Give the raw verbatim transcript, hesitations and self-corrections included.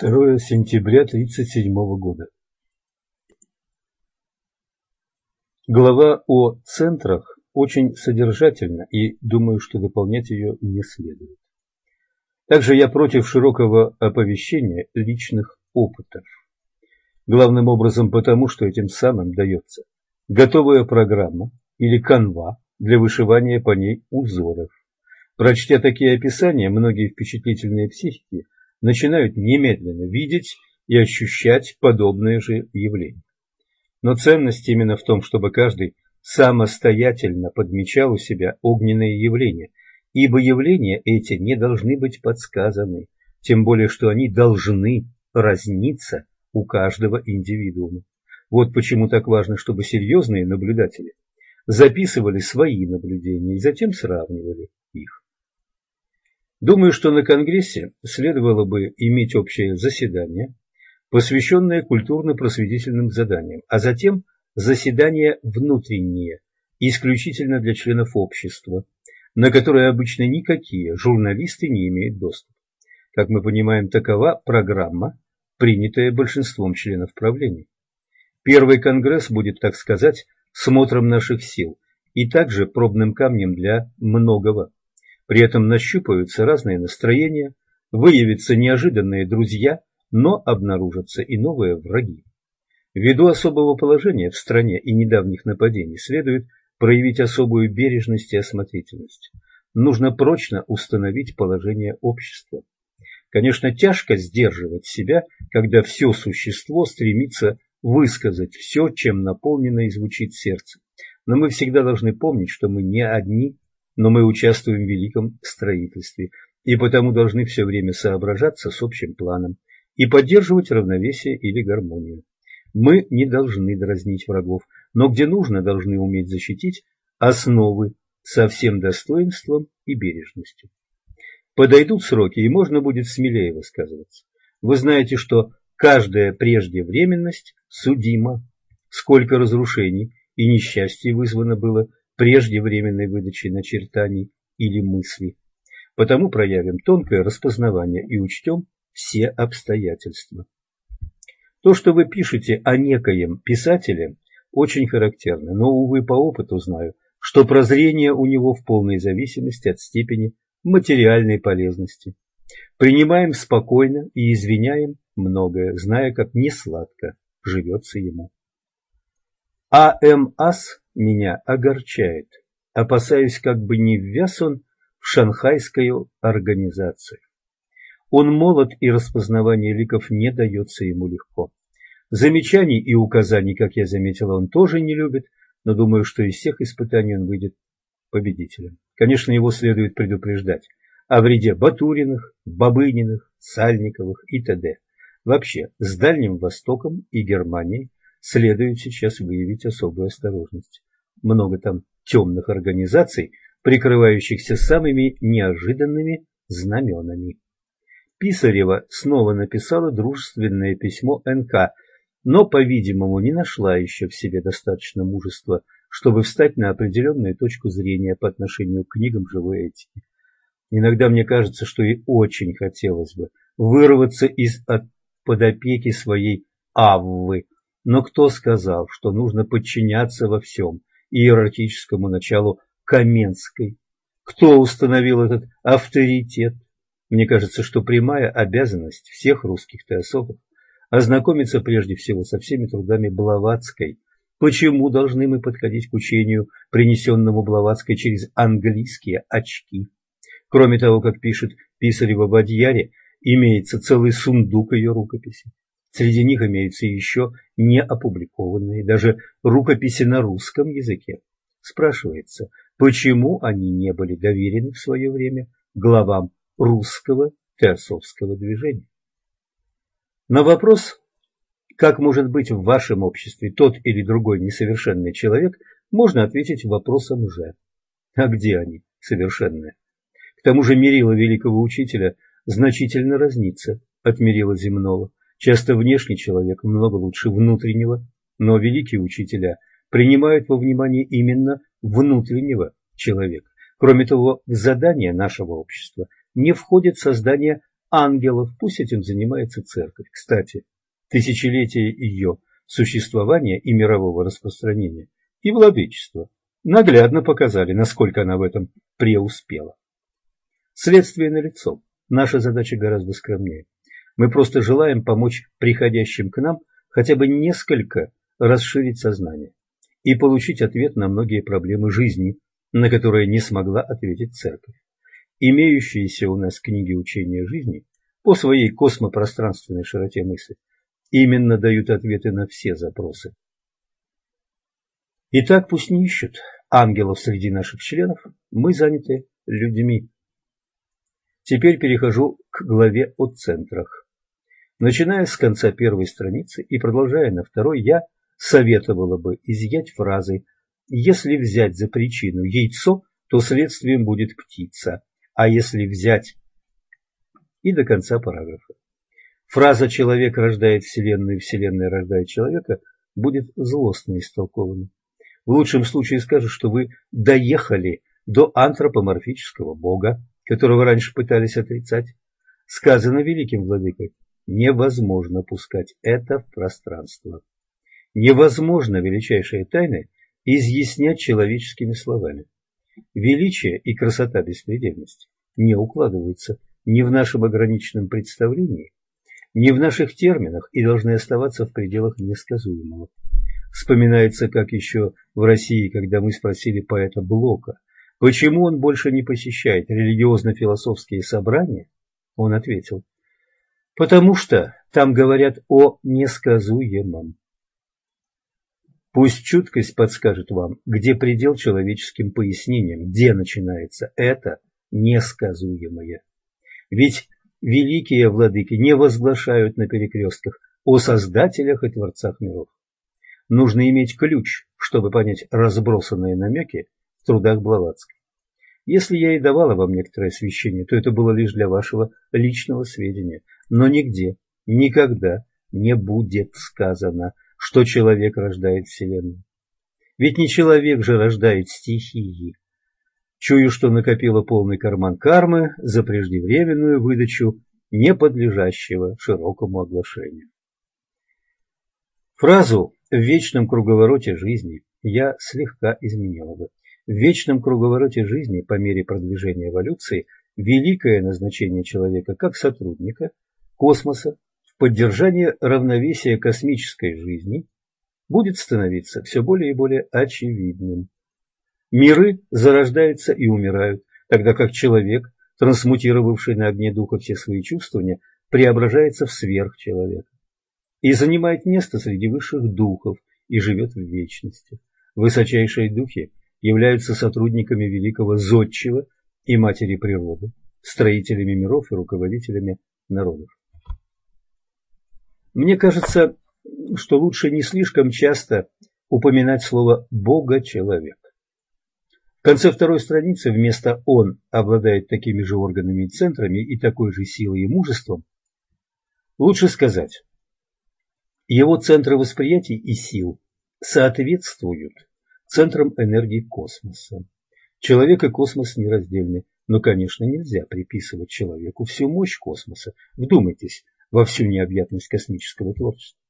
второе сентября тридцать седьмого года. Глава о центрах очень содержательна, и думаю, что дополнять ее не следует. Также я против широкого оповещения личных опытов. Главным образом потому, что этим самым дается готовая программа или канва для вышивания по ней узоров. Прочтя такие описания, многие впечатлительные психики начинают немедленно видеть и ощущать подобные же явления. Но ценность именно в том, чтобы каждый самостоятельно подмечал у себя огненные явления, ибо явления эти не должны быть подсказаны, тем более что они должны разниться у каждого индивидуума. Вот почему так важно, чтобы серьезные наблюдатели записывали свои наблюдения и затем сравнивали их. Думаю, что на Конгрессе следовало бы иметь общее заседание, посвященное культурно-просветительным заданиям, а затем заседания внутренние, исключительно для членов общества, на которые обычно никакие журналисты не имеют доступа. Как мы понимаем, такова программа, принятая большинством членов правления. Первый конгресс будет, так сказать, смотром наших сил и также пробным камнем для многого. При этом нащупаются разные настроения, выявятся неожиданные друзья, но обнаружатся и новые враги. Ввиду особого положения в стране и недавних нападений следует проявить особую бережность и осмотрительность. Нужно прочно установить положение общества. Конечно, тяжко сдерживать себя, когда все существо стремится высказать все, чем наполнено и звучит сердце. Но мы всегда должны помнить, что мы не одни, но мы участвуем в великом строительстве, и потому должны все время соображаться с общим планом и поддерживать равновесие или гармонию. Мы не должны дразнить врагов, но где нужно, должны уметь защитить основы со всем достоинством и бережностью. Подойдут сроки, и можно будет смелее высказываться. Вы знаете, что каждая преждевременность судима. Сколько разрушений и несчастий вызвано было преждевременной выдачей начертаний или мыслей. Потому проявим тонкое распознавание и учтем все обстоятельства. То, что вы пишете о некоем писателе, очень характерно, но, увы, по опыту знаю, что прозрение у него в полной зависимости от степени материальной полезности. Принимаем спокойно и извиняем многое, зная, как несладко живется ему. А М Ас меня огорчает. Опасаюсь, как бы не ввяз он в шанхайскую организацию. Он молод, и распознавание ликов не дается ему легко. Замечаний и указаний, как я заметила, он тоже не любит, но думаю, что из всех испытаний он выйдет победителем. Конечно, его следует предупреждать о вреде Батуриных, Бабыниных, Сальниковых и т.д. Вообще, с Дальним Востоком и Германией следует сейчас выявить особую осторожность. Много там темных организаций, прикрывающихся самыми неожиданными знаменами. Писарева снова написала дружественное письмо эн ка, но, по-видимому, не нашла еще в себе достаточно мужества, чтобы встать на определенную точку зрения по отношению к книгам живой этики. Иногда мне кажется, что ей очень хотелось бы вырваться из-под опеки своей Аввы, но кто сказал, что нужно подчиняться во всем иерархическому началу Каменской? Кто установил этот авторитет? Мне кажется, что прямая обязанность всех русских теософов ознакомиться прежде всего со всеми трудами Блаватской. Почему должны мы подходить к учению, принесенному Блаватской через английские очки? Кроме того, как пишет Писарева в Адьяре, имеется целый сундук ее рукописей. Среди них имеются еще не опубликованные, даже рукописи на русском языке. Спрашивается, почему они не были доверены в свое время главам русского теософского движения? На вопрос, как может быть в вашем обществе тот или другой несовершенный человек, можно ответить вопросом «же». А где они, совершенные? К тому же мерило великого учителя значительно разнится от мерила земного. Часто внешний человек много лучше внутреннего, но великие учителя принимают во внимание именно внутреннего человека. Кроме того, в задание нашего общества не входит создание ангелов, пусть этим занимается церковь. Кстати, тысячелетия ее существования и мирового распространения и владычества наглядно показали, насколько она в этом преуспела. Следствие налицо. Наша задача гораздо скромнее. Мы просто желаем помочь приходящим к нам хотя бы несколько расширить сознание и получить ответ на многие проблемы жизни, на которые не смогла ответить церковь. Имеющиеся у нас книги учения жизни по своей космопространственной широте мысли именно дают ответы на все запросы. Итак, пусть не ищут ангелов среди наших членов, мы заняты людьми. Теперь перехожу к главе о центрах. Начиная с конца первой страницы и продолжая на второй, я советовала бы изъять фразы «если взять за причину яйцо, то следствием будет птица, а если взять…» и до конца параграфа. Фраза «человек рождает Вселенную, Вселенная рождает человека» будет злостно истолкована. В лучшем случае скажут, что вы доехали до антропоморфического Бога, которого раньше пытались отрицать. Сказано великим владыкой: невозможно пускать это в пространство. Невозможно величайшие тайны изъяснять человеческими словами. Величие и красота беспредельности не укладываются ни в нашем ограниченном представлении, ни в наших терминах и должны оставаться в пределах несказуемого. Вспоминается, как еще в России, когда мы спросили поэта Блока, почему он больше не посещает религиозно-философские собрания, он ответил: потому что там говорят о несказуемом. Пусть чуткость подскажет вам, где предел человеческим пояснениям, где начинается это несказуемое. Ведь великие владыки не возглашают на перекрестках о создателях и творцах миров. Нужно иметь ключ, чтобы понять разбросанные намеки в трудах Блаватской. Если я и давала вам некоторое освещение, то это было лишь для вашего личного сведения. Но нигде, никогда не будет сказано, что человек рождает Вселенную. Ведь не человек же рождает стихии. Чую, что накопила полный карман кармы за преждевременную выдачу неподлежащего широкому оглашению. Фразу «в вечном круговороте жизни» я слегка изменила бы. В вечном круговороте жизни по мере продвижения эволюции великое назначение человека как сотрудника космоса в поддержании равновесия космической жизни будет становиться все более и более очевидным. Миры зарождаются и умирают, тогда как человек, трансмутировавший на огне духа все свои чувствования, преображается в сверхчеловека и занимает место среди высших духов и живет в вечности. Высочайшие духи являются сотрудниками великого Зодчего и Матери Природы, строителями миров и руководителями народов. Мне кажется, что лучше не слишком часто упоминать слово «бога-человек». В конце второй страницы вместо «он обладает такими же органами и центрами и такой же силой и мужеством» лучше сказать «его центры восприятий и сил соответствуют центрам энергии космоса. Человек и космос нераздельны, но, конечно, нельзя приписывать человеку всю мощь космоса. Вдумайтесь во всю необъятность космического творчества.